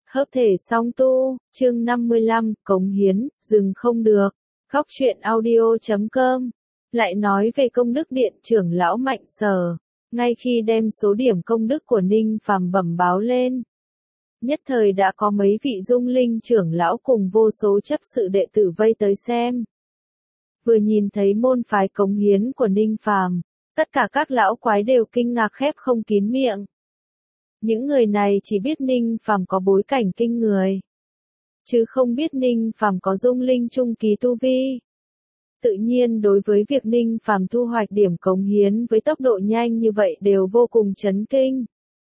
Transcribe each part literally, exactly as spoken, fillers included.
Hợp thể song tu, chương năm mươi lăm, cống hiến, dừng không được. Góc truyện audio chấm com lại nói về công đức điện trưởng lão Mạnh Sở, ngay khi đem số điểm công đức của Ninh Phàm bẩm báo lên, nhất thời đã có mấy vị Dung Linh trưởng lão cùng vô số chấp sự đệ tử vây tới xem. Vừa nhìn thấy môn phái cống hiến của Ninh Phàm, tất cả các lão quái đều kinh ngạc khép không kín miệng. Những người này chỉ biết Ninh Phàm có bối cảnh kinh người, chứ không biết Ninh Phàm có Dung Linh trung kỳ tu vi. Tự nhiên đối với việc Ninh Phàm thu hoạch điểm cống hiến với tốc độ nhanh như vậy đều vô cùng chấn kinh.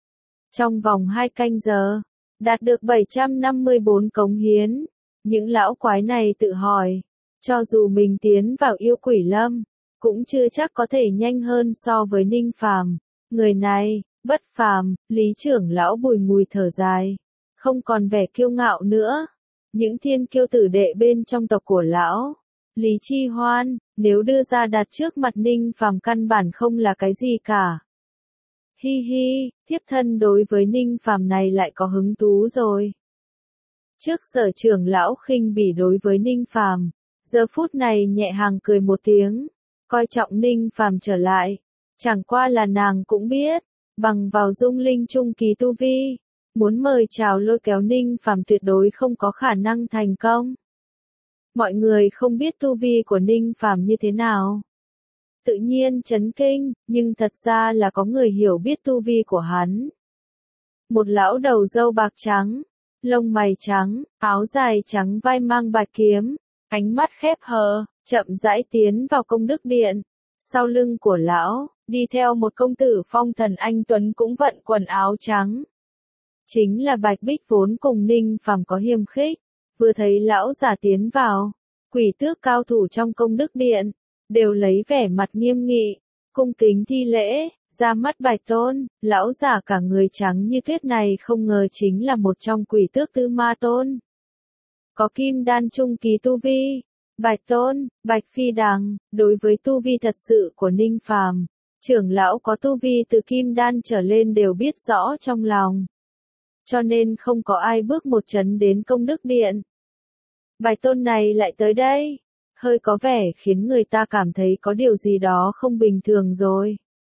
Trong vòng hai canh giờ, đạt được bảy trăm năm mươi bốn cống hiến, những lão quái này tự hỏi, cho dù mình tiến vào yêu quỷ lâm, cũng chưa chắc có thể nhanh hơn so với Ninh Phàm. Người này, bất phàm, Lý trưởng lão bùi ngùi thở dài, không còn vẻ kiêu ngạo nữa. Những thiên kiêu tử đệ bên trong tộc của lão, Lý Chi Hoan, nếu đưa ra đặt trước mặt Ninh Phàm căn bản không là cái gì cả. Hi hi, thiếp thân đối với Ninh Phàm này lại có hứng thú rồi. Trước Sở trưởng lão khinh bỉ đối với Ninh Phàm, giờ phút này nhẹ hàng cười một tiếng, coi trọng Ninh Phàm trở lại. Chẳng qua là nàng cũng biết, bằng vào Dung Linh trung kỳ tu vi, muốn mời chào lôi kéo Ninh Phàm tuyệt đối không có khả năng thành công. Mọi người không biết tu vi của Ninh Phàm như thế nào, tự nhiên chấn kinh, nhưng thật ra là có người hiểu biết tu vi của hắn. Một lão đầu râu bạc trắng, lông mày trắng, áo dài trắng vai mang bạch kiếm, ánh mắt khép hờ, chậm rãi tiến vào công đức điện. Sau lưng của lão, đi theo một công tử phong thần anh tuấn cũng vận quần áo trắng. Chính là Bạch Bích vốn cùng Ninh Phàm có hiềm khích, vừa thấy lão giả tiến vào, quỷ tước cao thủ trong công đức điện, đều lấy vẻ mặt nghiêm nghị, cung kính thi lễ, ra mắt Bạch Tôn. Lão giả cả người trắng như tuyết này không ngờ chính là một trong quỷ tước Tư Ma Tôn. Có kim đan trung kỳ tu vi. Bạch Tôn, Bạch Phi Đằng, đối với tu vi thật sự của Ninh Phàm, trưởng lão có tu vi từ kim đan trở lên đều biết rõ trong lòng. Cho nên không có ai bước một chấn đến công đức điện. Bạch Tôn này lại tới đây, hơi có vẻ khiến người ta cảm thấy có điều gì đó không bình thường rồi.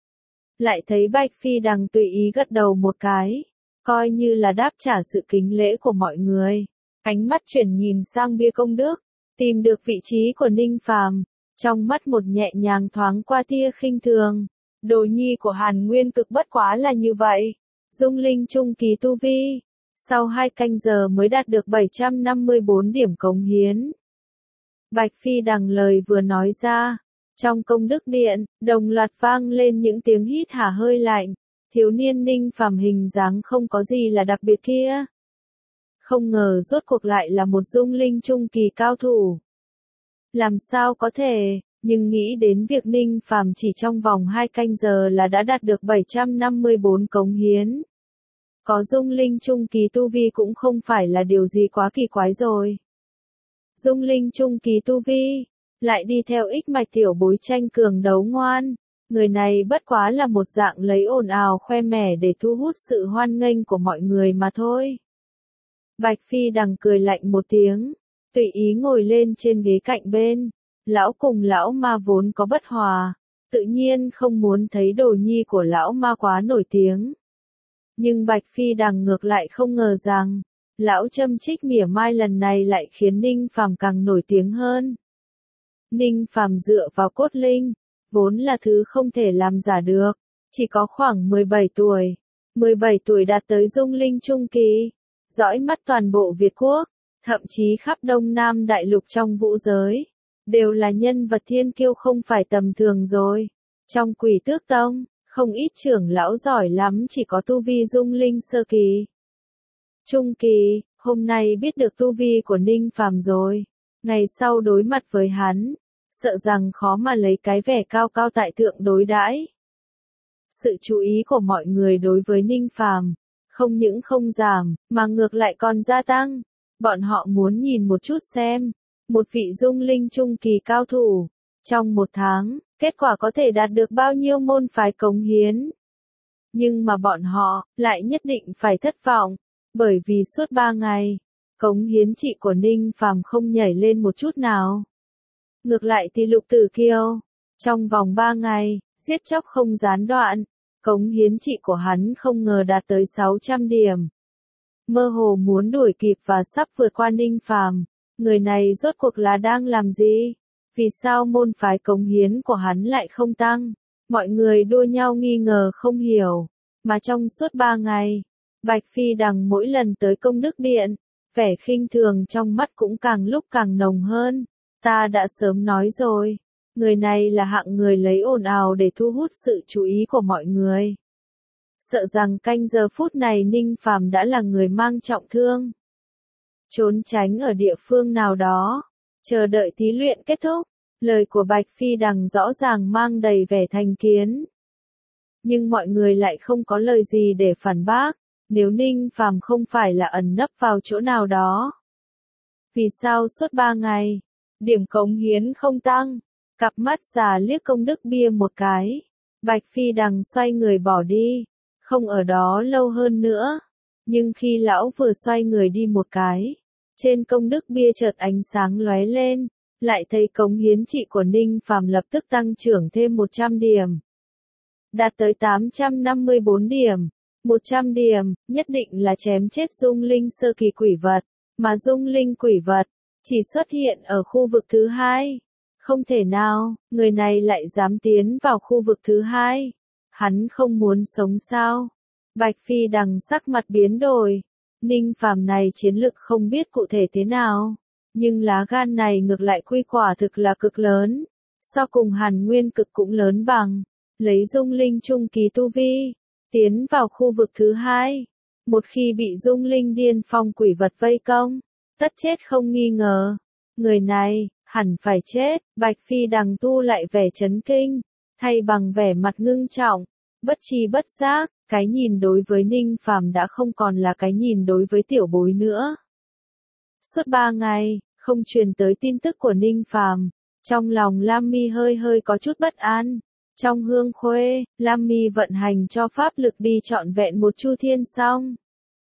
Lại thấy Bạch Phi Đằng tùy ý gật đầu một cái, coi như là đáp trả sự kính lễ của mọi người. Ánh mắt chuyển nhìn sang bia công đức, tìm được vị trí của Ninh Phàm, trong mắt một nhẹ nhàng thoáng qua tia khinh thường. Đồ nhi của Hàn Nguyên Cực bất quá là như vậy, Dung Linh trung kỳ tu vi, sau hai canh giờ mới đạt được bảy trăm năm mươi bốn điểm cống hiến. Bạch Phi Đằng lời vừa nói ra, trong công đức điện, đồng loạt vang lên những tiếng hít hà hơi lạnh. Thiếu niên Ninh Phàm hình dáng không có gì là đặc biệt kia, không ngờ rốt cuộc lại là một Dung Linh trung kỳ cao thủ. Làm sao có thể, nhưng nghĩ đến việc Ninh Phàm chỉ trong vòng hai canh giờ là đã đạt được bảy trăm năm mươi bốn cống hiến. Có Dung Linh trung kỳ tu vi cũng không phải là điều gì quá kỳ quái rồi. Dung Linh trung kỳ tu vi, lại đi theo ích mạch tiểu bối tranh cường đấu ngoan. Người này bất quá là một dạng lấy ồn ào khoe mẽ để thu hút sự hoan nghênh của mọi người mà thôi. Bạch Phi Đằng cười lạnh một tiếng, tùy ý ngồi lên trên ghế cạnh bên. Lão cùng lão ma vốn có bất hòa, tự nhiên không muốn thấy đồ nhi của lão ma quá nổi tiếng. Nhưng Bạch Phi Đằng ngược lại không ngờ rằng, lão châm chích mỉa mai lần này lại khiến Ninh Phàm càng nổi tiếng hơn. Ninh Phàm dựa vào cốt linh, vốn là thứ không thể làm giả được, chỉ có khoảng mười bảy tuổi. mười bảy tuổi đạt tới Dung Linh trung kỳ, dõi mắt toàn bộ Việt Quốc, thậm chí khắp Đông Nam Đại Lục trong vũ giới, đều là nhân vật thiên kiêu không phải tầm thường rồi. Trong Quỷ Tước Tông, không ít trưởng lão giỏi lắm chỉ có tu vi Dung Linh sơ kỳ, trung kỳ, hôm nay biết được tu vi của Ninh Phàm rồi, ngày sau đối mặt với hắn, sợ rằng khó mà lấy cái vẻ cao cao tại thượng đối đãi. Sự chú ý của mọi người đối với Ninh Phàm không những không giảm, mà ngược lại còn gia tăng. Bọn họ muốn nhìn một chút xem, một vị Dung Linh trung kỳ cao thủ, trong một tháng, kết quả có thể đạt được bao nhiêu môn phái cống hiến. Nhưng mà bọn họ, lại nhất định phải thất vọng. Bởi vì suốt ba ngày, cống hiến trị của Ninh Phàm không nhảy lên một chút nào. Ngược lại thì Lục Tử Kiêu, trong vòng ba ngày, giết chóc không gián đoạn, cống hiến trị của hắn không ngờ đạt tới sáu trăm điểm. Mơ hồ muốn đuổi kịp và sắp vượt qua Ninh Phàm, người này rốt cuộc là đang làm gì? Vì sao môn phái cống hiến của hắn lại không tăng? Mọi người đua nhau nghi ngờ không hiểu, mà trong suốt ba ngày, Bạch Phi Đằng mỗi lần tới công đức điện, vẻ khinh thường trong mắt cũng càng lúc càng nồng hơn. Ta đã sớm nói rồi, người này là hạng người lấy ồn ào để thu hút sự chú ý của mọi người. Sợ rằng canh giờ phút này Ninh Phàm đã là người mang trọng thương, trốn tránh ở địa phương nào đó, chờ đợi thí luyện kết thúc. Lời của Bạch Phi Đằng rõ ràng mang đầy vẻ thành kiến. Nhưng mọi người lại không có lời gì để phản bác, nếu Ninh Phàm không phải là ẩn nấp vào chỗ nào đó. Vì sao suốt ba ngày, điểm cống hiến không tăng? Cặp mắt già liếc công đức bia một cái. Bạch Phi Đằng xoay người bỏ đi, không ở đó lâu hơn nữa. Nhưng khi lão vừa xoay người đi một cái, trên công đức bia chợt ánh sáng lóe lên, lại thấy cống hiến trị của Ninh Phàm lập tức tăng trưởng thêm một trăm điểm. Đạt tới tám trăm năm mươi bốn điểm. một trăm điểm, nhất định là chém chết dung linh sơ kỳ quỷ vật, mà dung linh quỷ vật chỉ xuất hiện ở khu vực thứ hai. Không thể nào, người này lại dám tiến vào khu vực thứ hai. Hắn không muốn sống sao? Bạch Phi Đằng sắc mặt biến đổi. Ninh Phàm này chiến lực không biết cụ thể thế nào, nhưng lá gan này ngược lại quy quả thực là cực lớn. So cùng Hàn Nguyên cực cũng lớn bằng, lấy dung linh trung kỳ tu vi, tiến vào khu vực thứ hai. Một khi bị dung linh điên phong quỷ vật vây công, tất chết không nghi ngờ. Người này, hẳn phải chết. Bạch Phi Đằng tu lại vẻ chấn kinh, thay bằng vẻ mặt ngưng trọng, bất tri bất giác, cái nhìn đối với Ninh Phàm đã không còn là cái nhìn đối với tiểu bối nữa. Suốt ba ngày, không truyền tới tin tức của Ninh Phàm, trong lòng Lam Mi hơi hơi có chút bất an. Trong hương khuê, Lam Mi vận hành cho pháp lực đi trọn vẹn một chu thiên xong.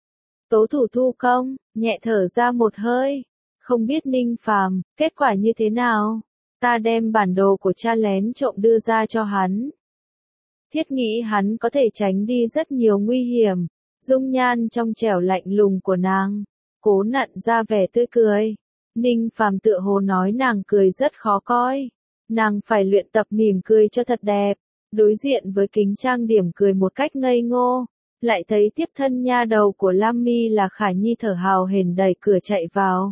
Tố thủ thu công, nhẹ thở ra một hơi. Không biết Ninh Phàm, kết quả như thế nào? Ta đem bản đồ của cha lén trộm đưa ra cho hắn. Thiết nghĩ hắn có thể tránh đi rất nhiều nguy hiểm. Dung nhan trong trẻo lạnh lùng của nàng, cố nặn ra vẻ tươi cười. Ninh Phàm tựa hồ nói nàng cười rất khó coi. Nàng phải luyện tập mỉm cười cho thật đẹp. Đối diện với kính trang điểm cười một cách ngây ngô, lại thấy tiếp thân nha đầu của Lam Mi là Khả Nhi thở hào hển đẩy cửa chạy vào.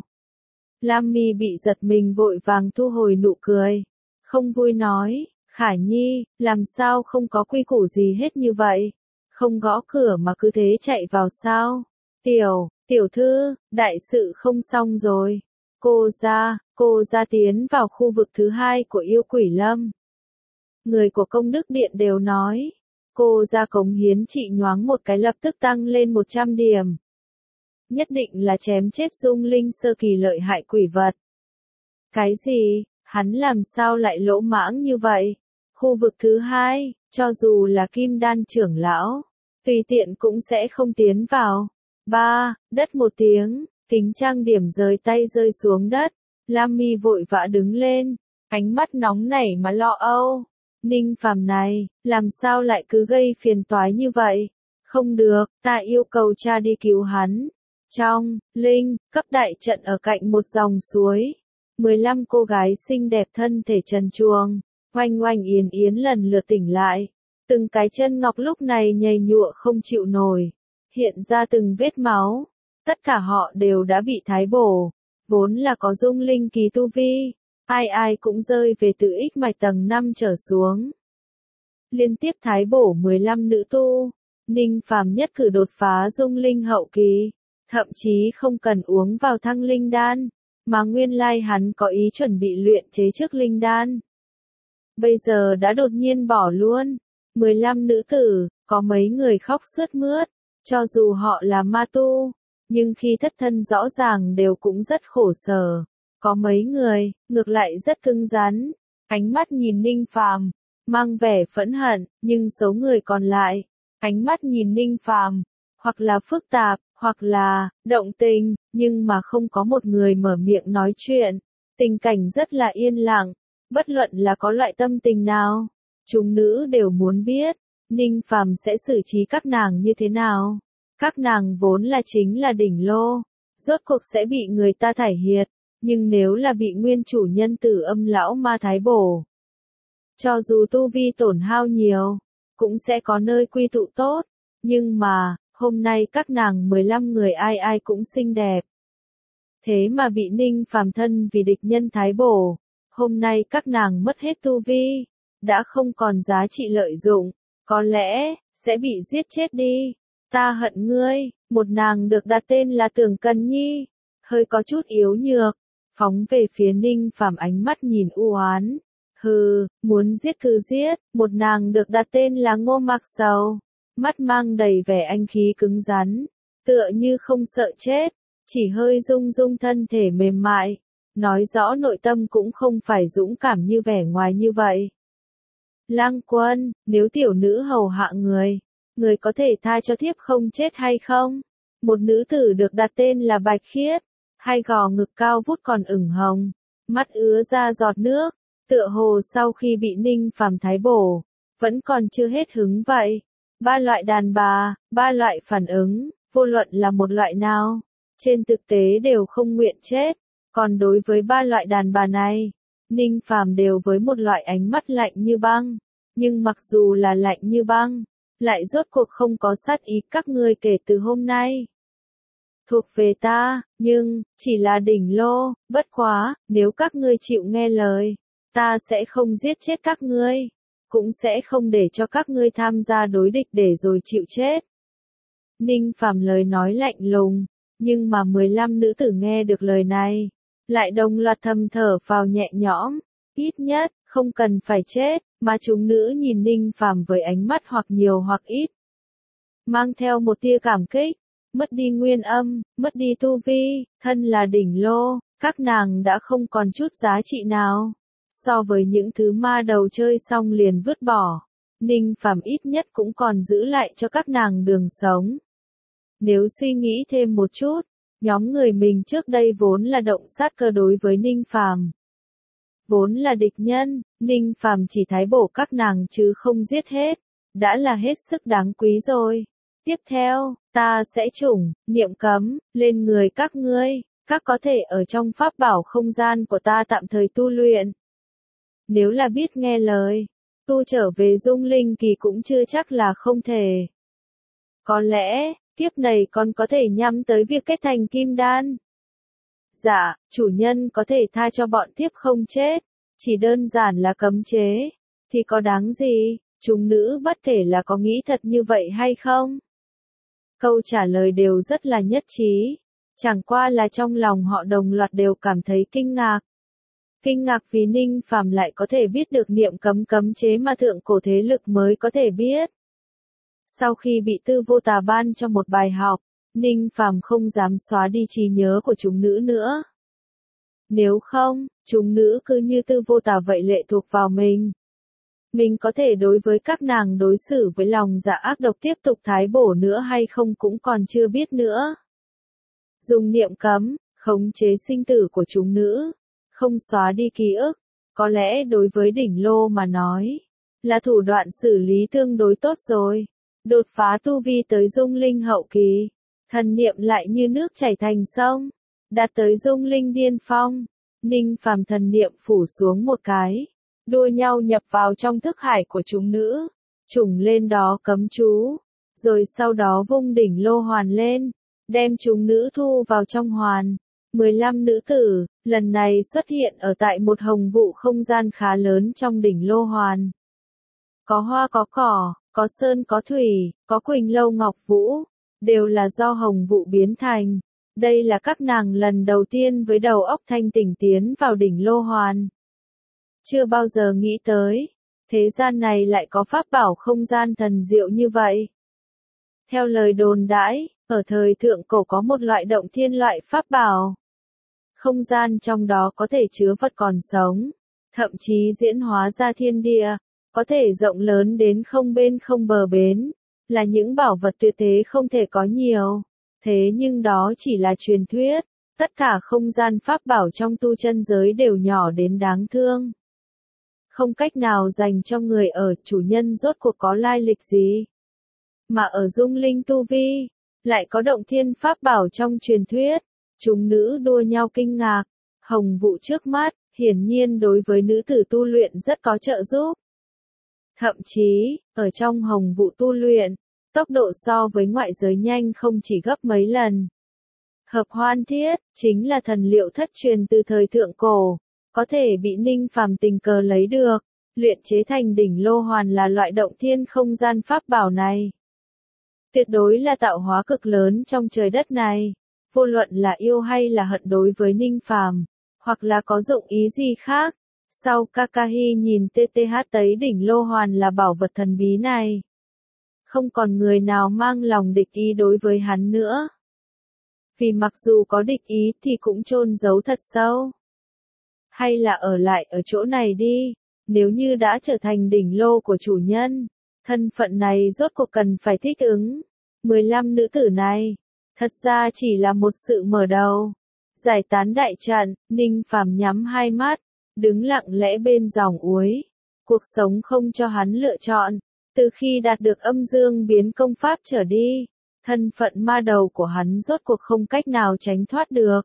Lam Mi bị giật mình vội vàng thu hồi nụ cười, không vui nói, Khả Nhi, làm sao không có quy củ gì hết như vậy? Không gõ cửa mà cứ thế chạy vào sao? Tiểu, tiểu thư, đại sự không xong rồi. Cô ra, cô ra tiến vào khu vực thứ hai của yêu quỷ lâm. Người của công đức điện đều nói, cô ra cống hiến trị nhoáng một cái lập tức tăng lên một trăm điểm. Nhất định là chém chết dung linh sơ kỳ lợi hại quỷ vật. Cái gì, hắn làm sao lại lỗ mãng như vậy? Khu vực thứ hai, cho dù là kim đan trưởng lão, tùy tiện cũng sẽ không tiến vào. Ba, đất một tiếng, kính trang điểm rời tay rơi xuống đất. Lam Mi vội vã đứng lên, ánh mắt nóng nảy mà lo âu. Ninh Phàm này, làm sao lại cứ gây phiền toái như vậy? Không được, ta yêu cầu cha đi cứu hắn. Trong, linh, cấp đại trận ở cạnh một dòng suối. mười lăm cô gái xinh đẹp thân thể trần truồng, oanh oanh yến yến lần lượt tỉnh lại. Từng cái chân ngọc lúc này nhầy nhụa không chịu nổi, hiện ra từng vết máu. Tất cả họ đều đã bị thái bổ, vốn là có dung linh kỳ tu vi, ai ai cũng rơi về từ ích mạch tầng năm trở xuống. Liên tiếp thái bổ mười lăm nữ tu, Ninh Phàm nhất cử đột phá dung linh hậu kỳ, thậm chí không cần uống vào thăng linh đan, mà nguyên lai hắn có ý chuẩn bị luyện chế trước linh đan. Bây giờ đã đột nhiên bỏ luôn. mười lăm nữ tử, có mấy người khóc sướt mướt, cho dù họ là ma tu, nhưng khi thất thân rõ ràng đều cũng rất khổ sở. Có mấy người, ngược lại rất cứng rắn, ánh mắt nhìn Ninh Phàm, mang vẻ phẫn hận, nhưng số người còn lại, ánh mắt nhìn Ninh Phàm, hoặc là phức tạp, hoặc là động tình, nhưng mà không có một người mở miệng nói chuyện. Tình cảnh rất là yên lặng, bất luận là có loại tâm tình nào, chúng nữ đều muốn biết, Ninh Phàm sẽ xử trí các nàng như thế nào. Các nàng vốn là chính là đỉnh lô, rốt cuộc sẽ bị người ta thải hiệt, nhưng nếu là bị nguyên chủ nhân Tử Âm lão ma thái bổ, cho dù tu vi tổn hao nhiều, cũng sẽ có nơi quy tụ tốt, nhưng mà, hôm nay các nàng mười lăm người ai ai cũng xinh đẹp. Thế mà bị Ninh Phàm thân vì địch nhân thái bổ, hôm nay các nàng mất hết tu vi, đã không còn giá trị lợi dụng, có lẽ, sẽ bị giết chết đi. Ta hận ngươi, một nàng được đặt tên là Tưởng Cần Nhi, hơi có chút yếu nhược, phóng về phía Ninh Phàm ánh mắt nhìn u oán. Hừ, muốn giết cứ giết, một nàng được đặt tên là Ngô Mạc Sầu, mắt mang đầy vẻ anh khí cứng rắn, tựa như không sợ chết, chỉ hơi rung rung thân thể mềm mại, nói rõ nội tâm cũng không phải dũng cảm như vẻ ngoài như vậy. Lăng Quân, nếu tiểu nữ hầu hạ người, người có thể tha cho thiếp không chết hay không? Một nữ tử được đặt tên là Bạch Khiết, hai gò ngực cao vút còn ửng hồng, mắt ứa ra giọt nước, tựa hồ sau khi bị Ninh Phàm thái bổ, vẫn còn chưa hết hứng vậy. Ba loại đàn bà, ba loại phản ứng, vô luận là một loại nào, trên thực tế đều không nguyện chết, còn đối với ba loại đàn bà này, Ninh Phàm đều với một loại ánh mắt lạnh như băng, nhưng mặc dù là lạnh như băng, lại rốt cuộc không có sát ý các ngươi kể từ hôm nay. Thuộc về ta, nhưng, chỉ là đỉnh lô, bất quá, nếu các ngươi chịu nghe lời, ta sẽ không giết chết các ngươi, cũng sẽ không để cho các ngươi tham gia đối địch để rồi chịu chết. Ninh Phàm lời nói lạnh lùng, nhưng mà mười lăm nữ tử nghe được lời này, lại đồng loạt thầm thở phào nhẹ nhõm, ít nhất, không cần phải chết, mà chúng nữ nhìn Ninh Phàm với ánh mắt hoặc nhiều hoặc ít, mang theo một tia cảm kích, mất đi nguyên âm, mất đi tu vi, thân là đỉnh lô, các nàng đã không còn chút giá trị nào. So với những thứ ma đầu chơi xong liền vứt bỏ, Ninh Phàm ít nhất cũng còn giữ lại cho các nàng đường sống. Nếu suy nghĩ thêm một chút, nhóm người mình trước đây vốn là động sát cơ đối với Ninh Phàm, vốn là địch nhân, Ninh Phàm chỉ thái bổ các nàng chứ không giết hết, đã là hết sức đáng quý rồi. Tiếp theo, ta sẽ chủng, niệm cấm, lên người các ngươi, các có thể ở trong pháp bảo không gian của ta tạm thời tu luyện. Nếu là biết nghe lời, tu trở về dung linh kỳ cũng chưa chắc là không thể. Có lẽ, kiếp này còn có thể nhắm tới việc kết thành kim đan. Dạ, chủ nhân có thể tha cho bọn thiếp không chết, chỉ đơn giản là cấm chế, thì có đáng gì, chúng nữ bất kể là có nghĩ thật như vậy hay không. Câu trả lời đều rất là nhất trí, chẳng qua là trong lòng họ đồng loạt đều cảm thấy kinh ngạc. Kinh ngạc vì Ninh Phàm lại có thể biết được niệm cấm cấm chế mà thượng cổ thế lực mới có thể biết. Sau khi bị Tư Vô Tà ban cho một bài học, Ninh Phàm không dám xóa đi trí nhớ của chúng nữ nữa. Nếu không, chúng nữ cứ như Tư Vô Tà vậy lệ thuộc vào mình. Mình có thể đối với các nàng đối xử với lòng dạ ác độc tiếp tục thái bổ nữa hay không cũng còn chưa biết nữa. Dùng niệm cấm, khống chế sinh tử của chúng nữ, không xóa đi ký ức, có lẽ đối với đỉnh lô mà nói, là thủ đoạn xử lý tương đối tốt rồi. Đột phá tu vi tới dung linh hậu kỳ, thần niệm lại như nước chảy thành sông, đạt tới dung linh điên phong. Ninh Phàm thần niệm phủ xuống một cái, đua nhau nhập vào trong thức hải của chúng nữ, trùng lên đó cấm chú, rồi sau đó vung đỉnh lô hoàn lên, đem chúng nữ thu vào trong hoàn. mười lăm nữ tử, lần này xuất hiện ở tại một hồng vụ không gian khá lớn trong đỉnh lô hoàn. Có hoa có cỏ, có sơn có thủy, có quỳnh lâu ngọc vũ, đều là do hồng vụ biến thành. Đây là các nàng lần đầu tiên với đầu óc thanh tỉnh tiến vào đỉnh lô hoàn. Chưa bao giờ nghĩ tới, thế gian này lại có pháp bảo không gian thần diệu như vậy. Theo lời đồn đãi, ở thời thượng cổ có một loại động thiên loại pháp bảo. Không gian trong đó có thể chứa vật còn sống, thậm chí diễn hóa ra thiên địa, có thể rộng lớn đến không bên không bờ bến, là những bảo vật tuyệt thế không thể có nhiều. Thế nhưng đó chỉ là truyền thuyết, tất cả không gian pháp bảo trong tu chân giới đều nhỏ đến đáng thương. Không cách nào dành cho người ở, chủ nhân rốt cuộc có lai lịch gì. Mà ở dung linh tu vi, lại có động thiên pháp bảo trong truyền thuyết, chúng nữ đua nhau kinh ngạc, hồng vụ trước mắt, hiển nhiên đối với nữ tử tu luyện rất có trợ giúp. Thậm chí, ở trong hồng vụ tu luyện, tốc độ so với ngoại giới nhanh không chỉ gấp mấy lần. Hợp hoan thiết, chính là thần liệu thất truyền từ thời thượng cổ, có thể bị Ninh Phàm tình cờ lấy được, luyện chế thành đỉnh lô hoàn là loại động thiên không gian pháp bảo này. Tuyệt đối là tạo hóa cực lớn trong trời đất này, vô luận là yêu hay là hận đối với Ninh Phàm, hoặc là có dụng ý gì khác. Sau Kakahi nhìn tê tê hát thấy đỉnh lô hoàn là bảo vật thần bí này. Không còn người nào mang lòng địch ý đối với hắn nữa. Vì mặc dù có địch ý thì cũng chôn giấu thật sâu. Hay là ở lại ở chỗ này đi, nếu như đã trở thành đỉnh lô của chủ nhân, thân phận này rốt cuộc cần phải thích ứng. mười lăm nữ tử này, thật ra chỉ là một sự mở đầu. Giải tán đại trận, Ninh Phàm nhắm hai mắt, đứng lặng lẽ bên dòng uối. Cuộc sống không cho hắn lựa chọn, từ khi đạt được âm dương biến công pháp trở đi, thân phận ma đầu của hắn rốt cuộc không cách nào tránh thoát được.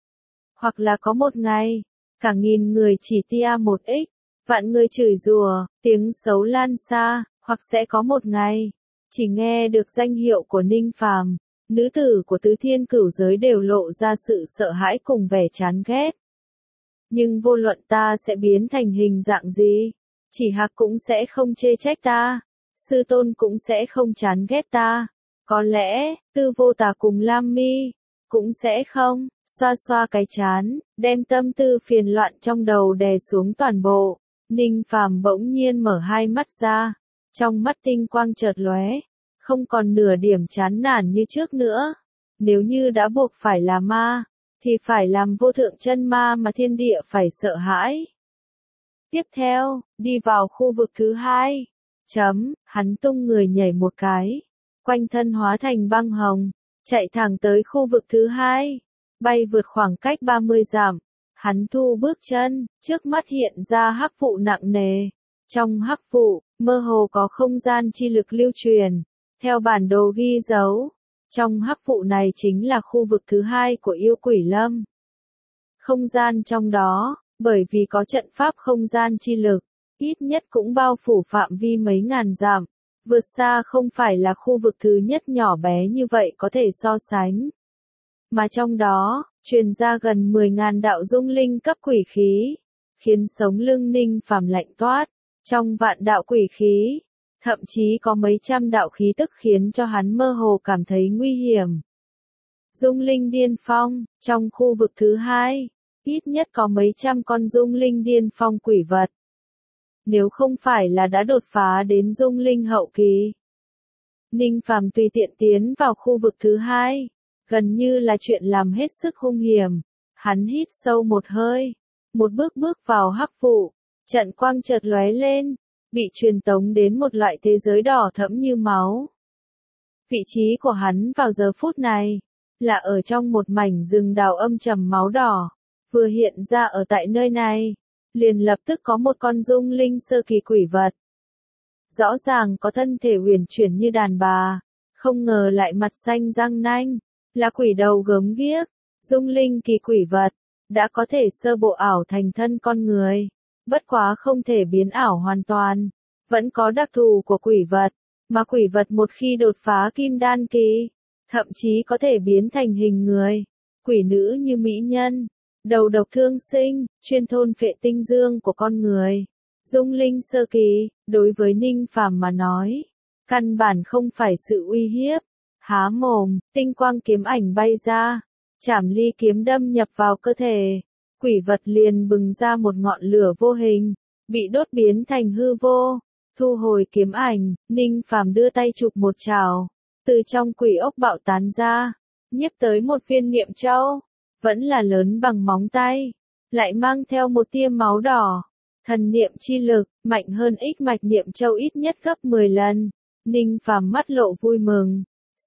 Hoặc là có một ngày, cả nghìn người chỉ tia một ích, vạn người chửi rủa, tiếng xấu lan xa, hoặc sẽ có một ngày, chỉ nghe được danh hiệu của Ninh Phàm, nữ tử của tứ thiên cửu giới đều lộ ra sự sợ hãi cùng vẻ chán ghét. Nhưng vô luận ta sẽ biến thành hình dạng gì, chỉ hạc cũng sẽ không chê trách ta, sư tôn cũng sẽ không chán ghét ta. Có lẽ, tư vô tà cùng Lam Mi, cũng sẽ không, xoa xoa cái chán, đem tâm tư phiền loạn trong đầu đè xuống toàn bộ. Ninh Phàm bỗng nhiên mở hai mắt ra, trong mắt tinh quang chợt lóe, không còn nửa điểm chán nản như trước nữa. Nếu như đã buộc phải là ma, thì phải làm vô thượng chân ma mà thiên địa phải sợ hãi. Tiếp theo, đi vào khu vực thứ hai. Chấm, hắn tung người nhảy một cái, quanh thân hóa thành băng hồng, chạy thẳng tới khu vực thứ hai, bay vượt khoảng cách ba mươi dặm. Hắn thu bước chân, trước mắt hiện ra hắc vụ nặng nề. Trong hắc vụ, mơ hồ có không gian chi lực lưu truyền. Theo bản đồ ghi dấu, trong hắc vụ này chính là khu vực thứ hai của yêu quỷ lâm. Không gian trong đó, bởi vì có trận pháp không gian chi lực, ít nhất cũng bao phủ phạm vi mấy ngàn dặm. Vượt xa không phải là khu vực thứ nhất nhỏ bé như vậy có thể so sánh. Mà trong đó, truyền ra gần mười ngàn đạo dung linh cấp quỷ khí, khiến sống lưng Ninh Phàm lạnh toát. Trong vạn đạo quỷ khí, thậm chí có mấy trăm đạo khí tức khiến cho hắn mơ hồ cảm thấy nguy hiểm. Dung linh điên phong, trong khu vực thứ hai, ít nhất có mấy trăm con dung linh điên phong quỷ vật. Nếu không phải là đã đột phá đến dung linh hậu kỳ, Ninh Phàm tùy tiện tiến vào khu vực thứ hai, gần như là chuyện làm hết sức hung hiểm. Hắn hít sâu một hơi, một bước bước vào hắc vụ, trận quang chợt lóe lên, bị truyền tống đến một loại thế giới đỏ thẫm như máu. Vị trí của hắn vào giờ phút này, là ở trong một mảnh rừng đào âm trầm máu đỏ, vừa hiện ra ở tại nơi này, liền lập tức có một con dung linh sơ kỳ quỷ vật. Rõ ràng có thân thể huyền chuyển như đàn bà, không ngờ lại mặt xanh răng nanh, là quỷ đầu gớm ghiếc. Dung linh kỳ quỷ vật, đã có thể sơ bộ ảo thành thân con người, bất quá không thể biến ảo hoàn toàn, vẫn có đặc thù của quỷ vật, mà quỷ vật một khi đột phá kim đan kỳ, thậm chí có thể biến thành hình người, quỷ nữ như mỹ nhân, đầu độc thương sinh, chuyên thôn phệ tinh dương của con người. Dung linh sơ kỳ, đối với Ninh Phàm mà nói, căn bản không phải sự uy hiếp. Há mồm, tinh quang kiếm ảnh bay ra, chảm ly kiếm đâm nhập vào cơ thể, quỷ vật liền bừng ra một ngọn lửa vô hình, bị đốt biến thành hư vô. Thu hồi kiếm ảnh, Ninh Phàm đưa tay chụp một chảo, từ trong quỷ ốc bạo tán ra, nhiếp tới một viên niệm châu, vẫn là lớn bằng móng tay, lại mang theo một tia máu đỏ. Thần niệm chi lực, mạnh hơn ích mạch niệm châu ít nhất gấp mười lần. Ninh Phàm mắt lộ vui mừng,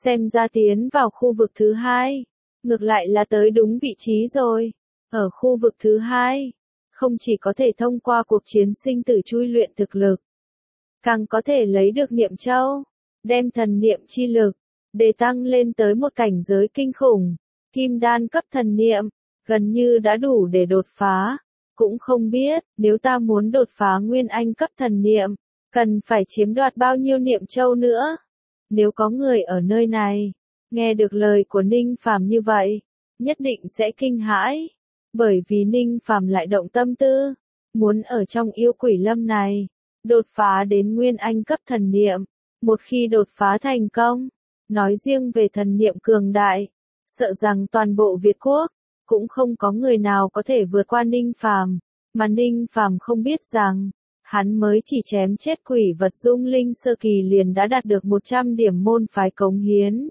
Xem ra tiến vào khu vực thứ hai, ngược lại là tới đúng vị trí rồi. Ở khu vực thứ hai, không chỉ có thể thông qua cuộc chiến sinh tử chui luyện thực lực, càng có thể lấy được niệm châu, đem thần niệm chi lực, để tăng lên tới một cảnh giới kinh khủng, kim đan cấp thần niệm, gần như đã đủ để đột phá. Cũng không biết, nếu ta muốn đột phá nguyên anh cấp thần niệm, cần phải chiếm đoạt bao nhiêu niệm châu nữa. Nếu có người ở nơi này, nghe được lời của Ninh Phàm như vậy, nhất định sẽ kinh hãi, bởi vì Ninh Phàm lại động tâm tư, muốn ở trong yêu quỷ lâm này, đột phá đến nguyên anh cấp thần niệm. Một khi đột phá thành công, nói riêng về thần niệm cường đại, sợ rằng toàn bộ Việt Quốc, cũng không có người nào có thể vượt qua Ninh Phàm, mà Ninh Phàm không biết rằng, hắn mới chỉ chém chết quỷ vật dung linh sơ kỳ liền đã đạt được một trăm điểm môn phái cống hiến.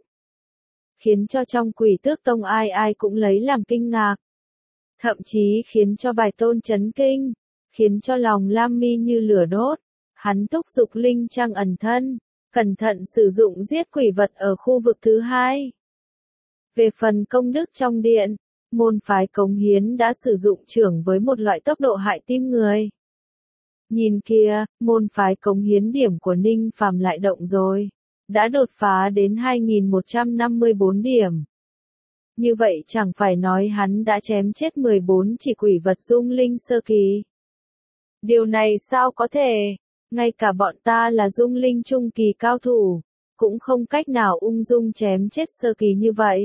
Khiến cho trong Quỷ Tước Tông ai ai cũng lấy làm kinh ngạc. Thậm chí khiến cho vài tôn chấn kinh, khiến cho lòng Lam Mi như lửa đốt. Hắn thúc giục linh trang ẩn thân, cẩn thận sử dụng giết quỷ vật ở khu vực thứ hai. Về phần công đức trong điện, môn phái cống hiến đã sử dụng trưởng với một loại tốc độ hại tim người. Nhìn kìa, môn phái cống hiến điểm của Ninh Phàm lại động rồi, đã đột phá đến hai nghìn một trăm năm mươi bốn điểm. Như vậy chẳng phải nói hắn đã chém chết mười bốn chỉ quỷ vật dung linh sơ kỳ. Điều này sao có thể, ngay cả bọn ta là dung linh trung kỳ cao thủ, cũng không cách nào ung dung chém chết sơ kỳ như vậy.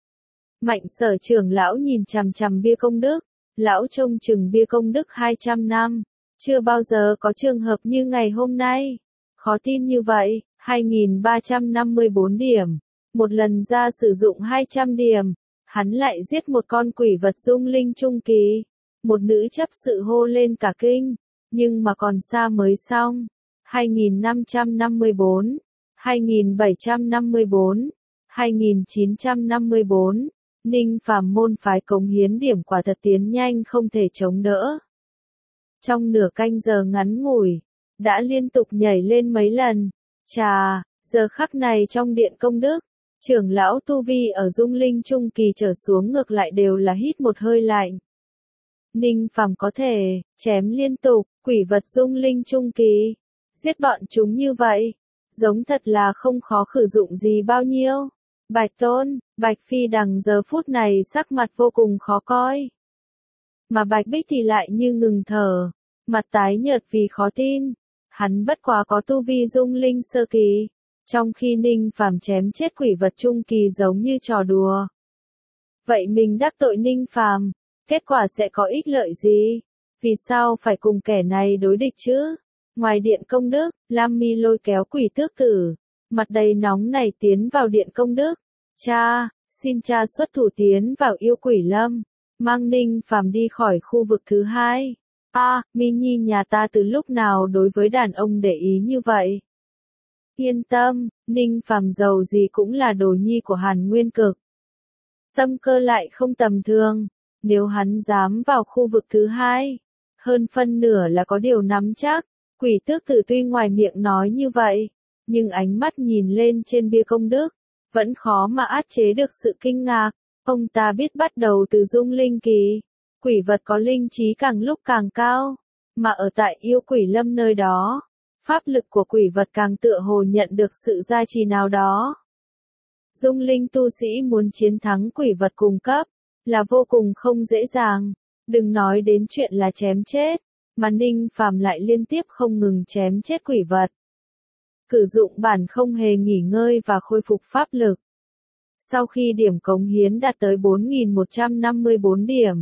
Mạnh Sở trưởng lão nhìn chằm chằm bia công đức, lão trông chừng bia công đức hai trăm năm, chưa bao giờ có trường hợp như ngày hôm nay. Khó tin như vậy, hai nghìn ba trăm năm mươi bốn điểm, một lần ra sử dụng hai trăm điểm, hắn lại giết một con quỷ vật dung linh trung kỳ. Một nữ chấp sự hô lên cả kinh, nhưng mà còn xa mới xong. hai nghìn năm trăm năm mươi bốn, hai nghìn bảy trăm năm mươi bốn, hai nghìn chín trăm năm mươi bốn, Ninh Phàm môn phái cống hiến điểm quả thật tiến nhanh không thể chống đỡ. Trong nửa canh giờ ngắn ngủi, đã liên tục nhảy lên mấy lần. Chà, giờ khắc này trong điện công đức, trưởng lão tu vi ở dung linh trung kỳ trở xuống ngược lại đều là hít một hơi lạnh. Ninh Phàm có thể chém liên tục quỷ vật dung linh trung kỳ, giết bọn chúng như vậy, giống thật là không khó khử dụng gì bao nhiêu. Bạch Tôn, Bạch Phi Đằng giờ phút này sắc mặt vô cùng khó coi. Mà Bạch Bích thì lại như ngừng thở, mặt tái nhợt vì khó tin. Hắn bất quá có tu vi dung linh sơ kỳ, trong khi Ninh Phàm chém chết quỷ vật trung kỳ giống như trò đùa. Vậy mình đắc tội Ninh Phàm, kết quả sẽ có ích lợi gì? Vì sao phải cùng kẻ này đối địch chứ? Ngoài điện công đức, Lam Mi lôi kéo Quỷ Tước Tử, mặt đầy nóng nảy tiến vào điện công đức. Cha, xin cha xuất thủ tiến vào yêu quỷ lâm, mang Ninh Phàm đi khỏi khu vực thứ hai. A, à, Mi Nhi nhà ta từ lúc nào đối với đàn ông để ý như vậy? Yên tâm, Ninh Phàm giàu gì cũng là đồ nhi của Hàn Nguyên Cực. Tâm cơ lại không tầm thường, nếu hắn dám vào khu vực thứ hai, hơn phân nửa là có điều nắm chắc. Quỷ Tước Tử tuy ngoài miệng nói như vậy, nhưng ánh mắt nhìn lên trên bia công đức, vẫn khó mà áp chế được sự kinh ngạc. Ông ta biết bắt đầu từ dung linh kỳ, quỷ vật có linh trí càng lúc càng cao, mà ở tại yêu quỷ lâm nơi đó, pháp lực của quỷ vật càng tựa hồ nhận được sự gia trì nào đó. Dung linh tu sĩ muốn chiến thắng quỷ vật cùng cấp, là vô cùng không dễ dàng, đừng nói đến chuyện là chém chết, mà Ninh Phàm lại liên tiếp không ngừng chém chết quỷ vật. Cử dụng bản không hề nghỉ ngơi và khôi phục pháp lực. Sau khi điểm cống hiến đạt tới bốn nghìn một trăm năm mươi bốn điểm,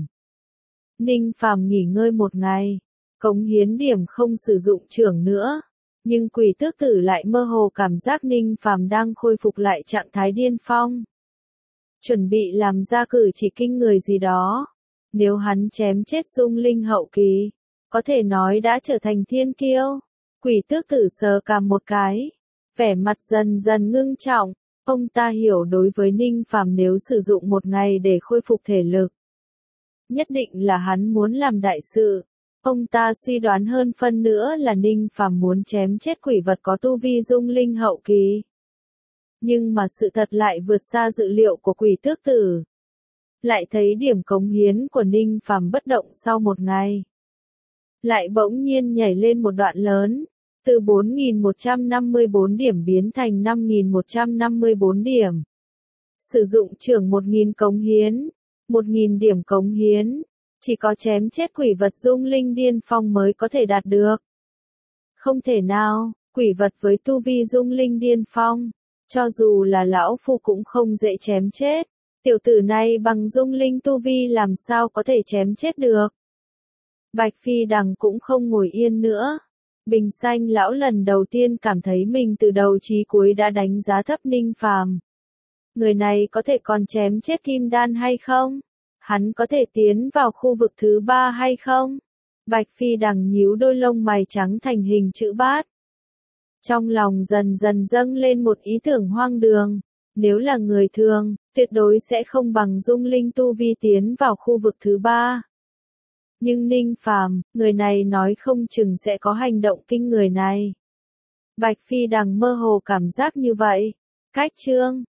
Ninh Phàm nghỉ ngơi một ngày, cống hiến điểm không sử dụng trưởng nữa, nhưng Quỷ Tước Tử lại mơ hồ cảm giác Ninh Phàm đang khôi phục lại trạng thái điên phong. Chuẩn bị làm ra cử chỉ kinh người gì đó, nếu hắn chém chết dung linh hậu kỳ, có thể nói đã trở thành thiên kiêu. Quỷ Tước Tử sờ cằm một cái, vẻ mặt dần dần ngưng trọng. Ông ta hiểu đối với Ninh Phàm nếu sử dụng một ngày để khôi phục thể lực, nhất định là hắn muốn làm đại sự. Ông ta suy đoán hơn phân nữa là Ninh Phàm muốn chém chết quỷ vật có tu vi dung linh hậu kỳ. Nhưng mà sự thật lại vượt xa dự liệu của Quỷ Tước Tử. Lại thấy điểm cống hiến của Ninh Phàm bất động sau một ngày. Lại bỗng nhiên nhảy lên một đoạn lớn, từ bốn nghìn một trăm năm mươi bốn điểm biến thành năm nghìn một trăm năm mươi bốn điểm. Sử dụng trưởng một nghìn cống hiến, một nghìn điểm cống hiến, chỉ có chém chết quỷ vật dung linh điên phong mới có thể đạt được. Không thể nào, quỷ vật với tu vi dung linh điên phong, cho dù là lão phu cũng không dễ chém chết. Tiểu tử này bằng dung linh tu vi làm sao có thể chém chết được. Bạch Phi Đằng cũng không ngồi yên nữa. Bình Xanh lão lần đầu tiên cảm thấy mình từ đầu chí cuối đã đánh giá thấp Ninh Phàm. Người này có thể còn chém chết Kim Đan hay không? Hắn có thể tiến vào khu vực thứ ba hay không? Bạch Phi Đằng nhíu đôi lông mày trắng thành hình chữ bát. Trong lòng dần dần dâng lên một ý tưởng hoang đường. Nếu là người thường, tuyệt đối sẽ không bằng dung linh tu vi tiến vào khu vực thứ ba. Nhưng Ninh Phàm, người này nói không chừng sẽ có hành động kinh người này. Bạch Phi Đằng mơ hồ cảm giác như vậy. Cách chương